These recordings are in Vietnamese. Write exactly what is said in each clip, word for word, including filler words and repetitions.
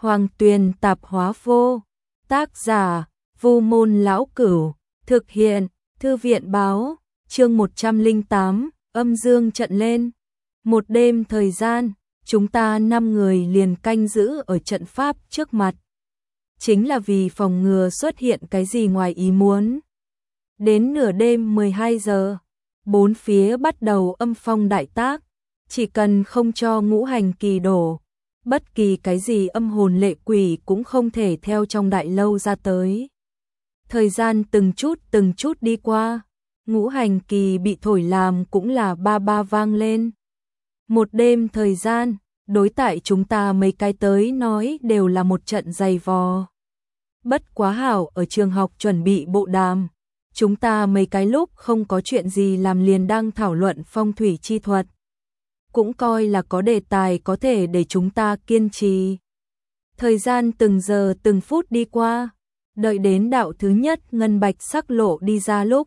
Hoàng Tuyền tạp hóa vô. Tác giả, Vu Môn Lão Cửu. Thực hiện, Thư viện báo. Chương một trăm lẻ tám, âm dương trận lên. Một đêm thời gian, chúng ta năm người liền canh giữ ở trận pháp trước mặt. Chính là vì phòng ngừa xuất hiện cái gì ngoài ý muốn. Đến nửa đêm mười hai giờ, bốn phía bắt đầu âm phong đại tác. Chỉ cần không cho ngũ hành kỳ đổ, bất kỳ cái gì âm hồn lệ quỷ cũng không thể theo trong đại lâu ra tới. Thời gian từng chút từng chút đi qua, ngũ hành kỳ bị thổi làm cũng là ba ba vang lên. Một đêm thời gian, đối tại chúng ta mấy cái tới nói đều là một trận dày vò. Bất quá hảo ở trường học chuẩn bị bộ đàm, chúng ta mấy cái lúc không có chuyện gì làm liền đang thảo luận phong thủy chi thuật. Cũng coi là có đề tài có thể để chúng ta kiên trì. Thời gian từng giờ từng phút đi qua, đợi đến đạo thứ nhất ngân bạch sắc lộ đi ra lúc.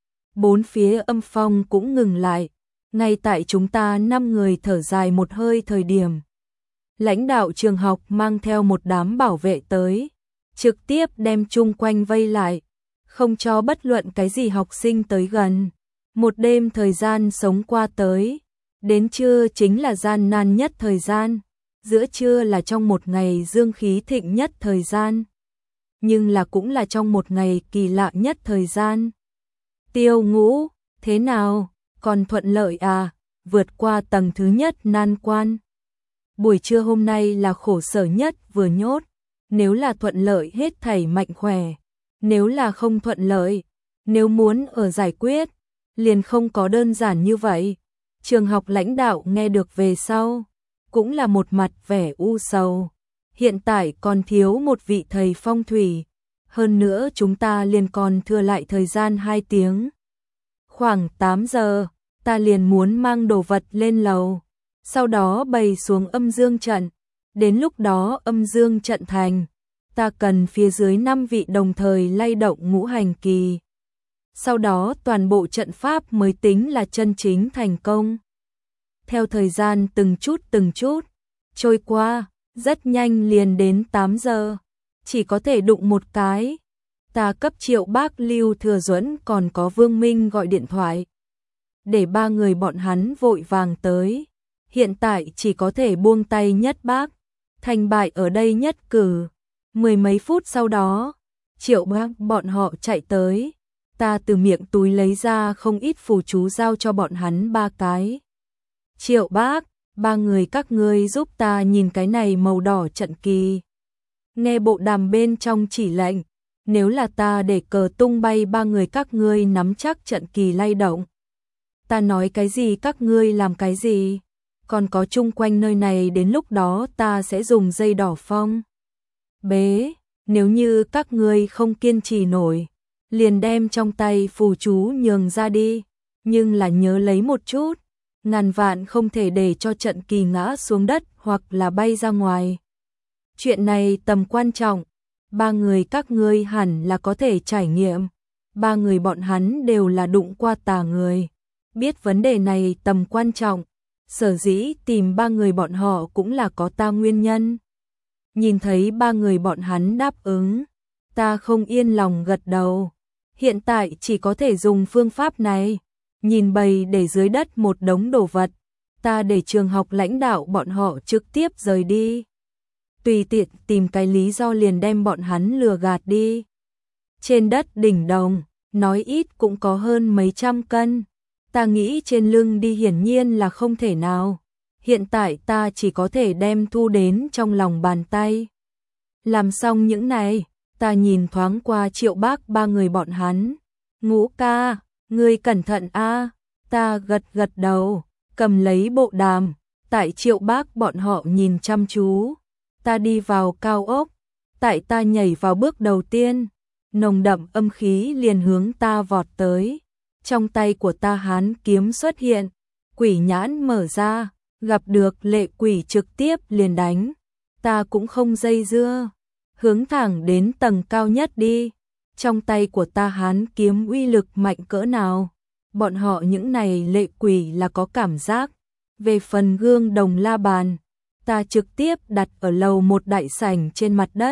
Bốn phía âm phong cũng ngừng lại, ngay tại chúng ta năm người thở dài một hơi thời điểm. Lãnh đạo trường học mang theo một đám bảo vệ tới, trực tiếp đem chung quanh vây lại, không cho bất luận cái gì học sinh tới gần. Một đêm thời gian sống qua tới. Đến trưa chính là gian nan nhất thời gian, giữa trưa là trong một ngày dương khí thịnh nhất thời gian, nhưng là cũng là trong một ngày kỳ lạ nhất thời gian. Tiêu Ngũ, thế nào, còn thuận lợi à, vượt qua tầng thứ nhất nan quan. Buổi trưa hôm nay là khổ sở nhất vừa nhốt, nếu là thuận lợi hết thảy mạnh khỏe, nếu là không thuận lợi, nếu muốn ở giải quyết, liền không có đơn giản như vậy. Trường học lãnh đạo nghe được về sau, cũng là một mặt vẻ u sầu. Hiện tại còn thiếu một vị thầy phong thủy, hơn nữa chúng ta liền còn thừa lại thời gian hai tiếng. Khoảng tám giờ, ta liền muốn mang đồ vật lên lầu, sau đó bày xuống âm dương trận. Đến lúc đó âm dương trận thành, ta cần phía dưới năm vị đồng thời lay động ngũ hành kỳ. Sau đó toàn bộ trận pháp mới tính là chân chính thành công. Theo thời gian từng chút từng chút trôi qua, rất nhanh liền đến tám giờ, chỉ có thể đụng một cái. Ta cấp Triệu Bác, Lưu Thừa Duẫn còn có Vương Minh gọi điện thoại, để ba người bọn hắn vội vàng tới. Hiện tại chỉ có thể buông tay Nhất Bác, thành bại ở đây nhất cử. Mười mấy phút sau đó, Triệu Bác bọn họ chạy tới. Ta từ miệng túi lấy ra không ít phù chú giao cho bọn hắn ba cái. Triệu Bác, ba người các ngươi giúp ta nhìn cái này màu đỏ trận kỳ. Nghe bộ đàm bên trong chỉ lệnh, nếu là ta để cờ tung bay ba người các ngươi nắm chắc trận kỳ lay động. Ta nói cái gì các ngươi làm cái gì, còn có chung quanh nơi này đến lúc đó ta sẽ dùng dây đỏ phong bế, nếu như các ngươi không kiên trì nổi, liền đem trong tay phù chú nhường ra đi, nhưng là nhớ lấy một chút, ngàn vạn không thể để cho trận kỳ ngã xuống đất hoặc là bay ra ngoài. Chuyện này tầm quan trọng, ba người các ngươi hẳn là có thể trải nghiệm, ba người bọn hắn đều là đụng qua tà người, biết vấn đề này tầm quan trọng, sở dĩ tìm ba người bọn họ cũng là có ta nguyên nhân. Nhìn thấy ba người bọn hắn đáp ứng, ta không yên lòng gật đầu. Hiện tại chỉ có thể dùng phương pháp này. Nhìn bầy để dưới đất một đống đồ vật, ta để trường học lãnh đạo bọn họ trực tiếp rời đi. Tùy tiện tìm cái lý do liền đem bọn hắn lừa gạt đi. Trên đất đỉnh đồng, nói ít cũng có hơn mấy trăm cân. Ta nghĩ trên lưng đi hiển nhiên là không thể nào. Hiện tại ta chỉ có thể đem thu đến trong lòng bàn tay. Làm xong những này, ta nhìn thoáng qua Triệu Bác ba người bọn hắn. Ngũ ca, ngươi cẩn thận a. Ta gật gật đầu, cầm lấy bộ đàm, tại Triệu Bác bọn họ nhìn chăm chú. Ta đi vào cao ốc, tại ta nhảy vào bước đầu tiên, nồng đậm âm khí liền hướng ta vọt tới. Trong tay của ta hán kiếm xuất hiện, quỷ nhãn mở ra, gặp được lệ quỷ trực tiếp liền đánh. Ta cũng không dây dưa, hướng thẳng đến tầng cao nhất đi. Trong tay của ta hán kiếm uy lực mạnh cỡ nào, bọn họ những này lệ quỷ là có cảm giác. Về phần gương đồng la bàn, ta trực tiếp đặt ở lầu một đại sảnh trên mặt đất.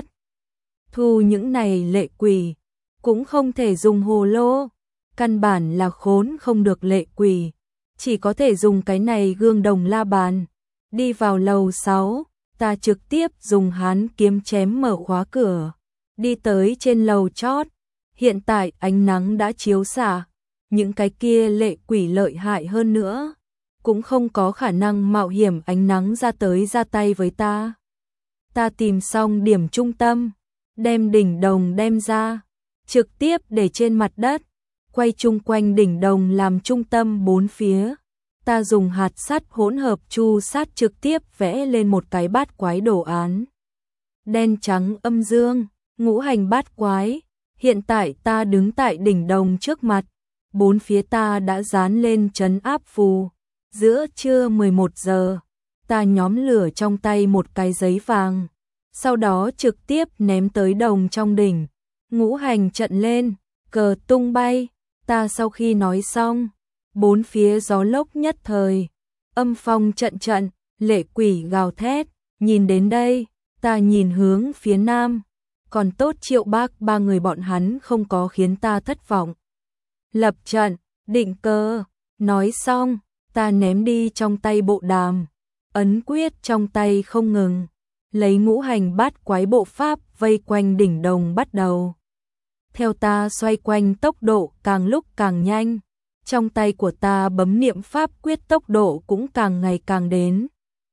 Thu những này lệ quỷ, cũng không thể dùng hồ lô, căn bản là khốn không được lệ quỷ, chỉ có thể dùng cái này gương đồng la bàn. Đi vào lầu sáu, ta trực tiếp dùng hán kiếm chém mở khóa cửa, đi tới trên lầu chót. Hiện tại ánh nắng đã chiếu xạ, những cái kia lệ quỷ lợi hại hơn nữa, cũng không có khả năng mạo hiểm ánh nắng ra tới ra tay với ta. Ta tìm xong điểm trung tâm, đem đỉnh đồng đem ra, trực tiếp để trên mặt đất, quay chung quanh đỉnh đồng làm trung tâm bốn phía. Ta dùng hạt sắt hỗn hợp chu sát trực tiếp vẽ lên một cái bát quái đồ án. Đen trắng âm dương, ngũ hành bát quái. Hiện tại ta đứng tại đỉnh đồng trước mặt, bốn phía ta đã dán lên trấn áp phù. Giữa trưa mười một giờ, ta nhóm lửa trong tay một cái giấy vàng, sau đó trực tiếp ném tới đồng trong đỉnh. Ngũ hành trận lên, cờ tung bay. Ta sau khi nói xong, bốn phía gió lốc nhất thời, âm phong trận trận, lệ quỷ gào thét. Nhìn đến đây, ta nhìn hướng phía nam, còn tốt Triệu Bác ba người bọn hắn không có khiến ta thất vọng. Lập trận, định cơ, nói xong, ta ném đi trong tay bộ đàm, ấn quyết trong tay không ngừng, lấy ngũ hành bát quái bộ pháp vây quanh đỉnh đồng bắt đầu. Theo ta xoay quanh tốc độ càng lúc càng nhanh, trong tay của ta bấm niệm pháp quyết tốc độ cũng càng ngày càng đến.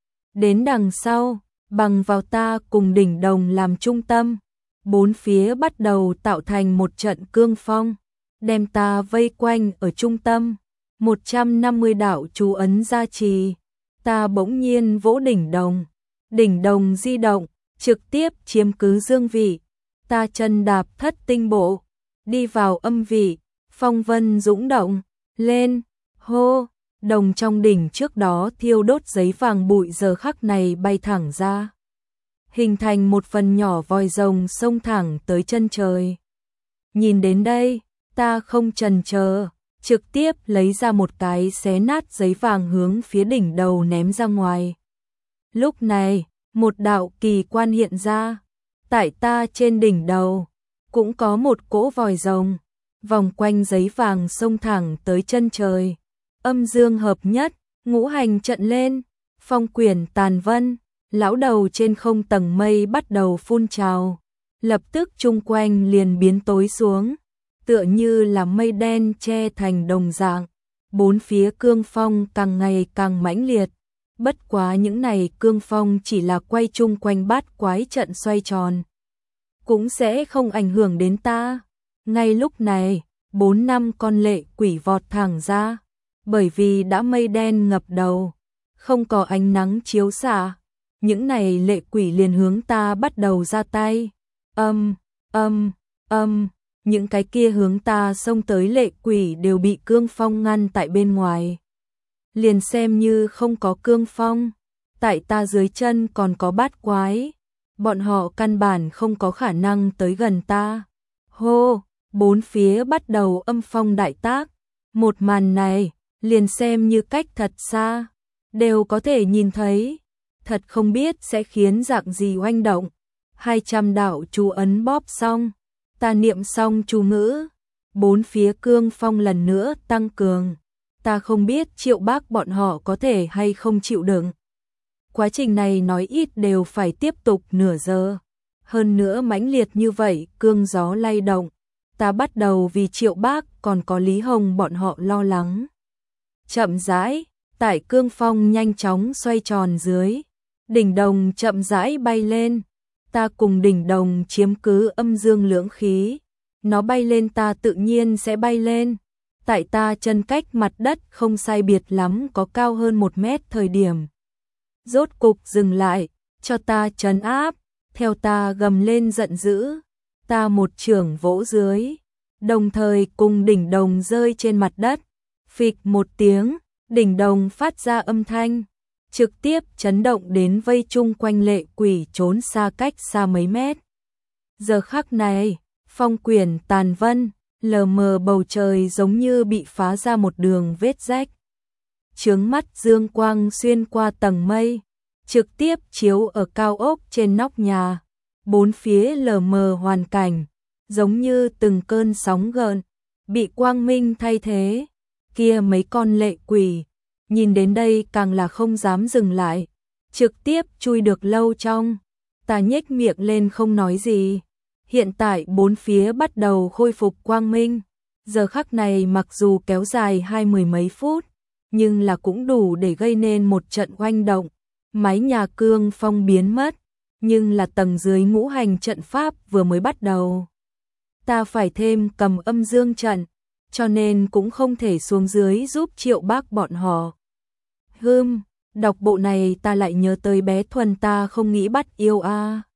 Đến đằng sau, bằng vào ta cùng đỉnh đồng làm trung tâm, bốn phía bắt đầu tạo thành một trận cương phong, đem ta vây quanh ở trung tâm. một trăm năm mươi đạo chú ấn gia trì, ta bỗng nhiên vỗ đỉnh đồng, đỉnh đồng di động, trực tiếp chiếm cứ dương vị. Ta chân đạp thất tinh bộ, đi vào âm vị, phong vân dũng động, lên, hô, đồng trong đỉnh trước đó thiêu đốt giấy vàng bụi giờ khắc này bay thẳng ra, hình thành một phần nhỏ vòi rồng xông thẳng tới chân trời. Nhìn đến đây, ta không chần chờ, trực tiếp lấy ra một cái xé nát giấy vàng hướng phía đỉnh đầu ném ra ngoài. Lúc này, một đạo kỳ quan hiện ra, tại ta trên đỉnh đầu, cũng có một cỗ vòi rồng, vòng quanh giấy vàng xông thẳng tới chân trời. Âm dương hợp nhất, ngũ hành trận lên, phong quyển tàn vân, lão đầu trên không tầng mây bắt đầu phun trào, lập tức chung quanh liền biến tối xuống, tựa như là mây đen che thành đồng dạng, bốn phía cương phong càng ngày càng mãnh liệt. Bất quá những này cương phong chỉ là quay chung quanh bát quái trận xoay tròn, cũng sẽ không ảnh hưởng đến ta. Ngay lúc này, bốn năm con lệ quỷ vọt thẳng ra, bởi vì đã mây đen ngập đầu, không có ánh nắng chiếu xạ, những này lệ quỷ liền hướng ta bắt đầu ra tay. Âm, âm, âm, những cái kia hướng ta xông tới lệ quỷ đều bị cương phong ngăn tại bên ngoài. Liền xem như không có cương phong, tại ta dưới chân còn có bát quái, bọn họ căn bản không có khả năng tới gần ta. Hô, bốn phía bắt đầu âm phong đại tác, một màn này, liền xem như cách thật xa, đều có thể nhìn thấy, thật không biết sẽ khiến dạng gì oanh động. hai trăm đạo chú ấn bóp xong, ta niệm xong chú ngữ, bốn phía cương phong lần nữa tăng cường. Ta không biết Triệu Bác bọn họ có thể hay không chịu đựng. Quá trình này nói ít đều phải tiếp tục nửa giờ. Hơn nữa mãnh liệt như vậy, cương gió lay động. Ta bắt đầu vì Triệu Bác còn có Lý Hồng bọn họ lo lắng. Chậm rãi, tại cương phong nhanh chóng xoay tròn dưới, đỉnh đồng chậm rãi bay lên. Ta cùng đỉnh đồng chiếm cứ âm dương lưỡng khí. Nó bay lên ta tự nhiên sẽ bay lên. Tại ta chân cách mặt đất không sai biệt lắm có cao hơn một mét thời điểm. Rốt cục dừng lại, cho ta trấn áp, theo ta gầm lên giận dữ, ta một chưởng vỗ dưới, đồng thời cùng đỉnh đồng rơi trên mặt đất, phịch một tiếng, đỉnh đồng phát ra âm thanh, trực tiếp chấn động đến vây chung quanh lệ quỷ trốn xa cách xa mấy mét. Giờ khắc này, phong quyển tàn vân, lờ mờ bầu trời giống như bị phá ra một đường vết rách. Chướng mắt dương quang xuyên qua tầng mây, trực tiếp chiếu ở cao ốc trên nóc nhà, bốn phía lờ mờ hoàn cảnh, giống như từng cơn sóng gợn, bị quang minh thay thế. Kia mấy con lệ quỷ, nhìn đến đây càng là không dám dừng lại, trực tiếp chui được lâu trong. Ta nhếch miệng lên không nói gì. Hiện tại bốn phía bắt đầu khôi phục quang minh. Giờ khắc này mặc dù kéo dài hai mười mấy phút, nhưng là cũng đủ để gây nên một trận oanh động. Mái nhà cương phong biến mất, nhưng là tầng dưới ngũ hành trận pháp vừa mới bắt đầu. Ta phải thêm cầm âm dương trận, cho nên cũng không thể xuống dưới giúp Triệu Bác bọn họ. Hừm, đọc bộ này ta lại nhớ tới bé Thuần ta không nghĩ bắt yêu a. À.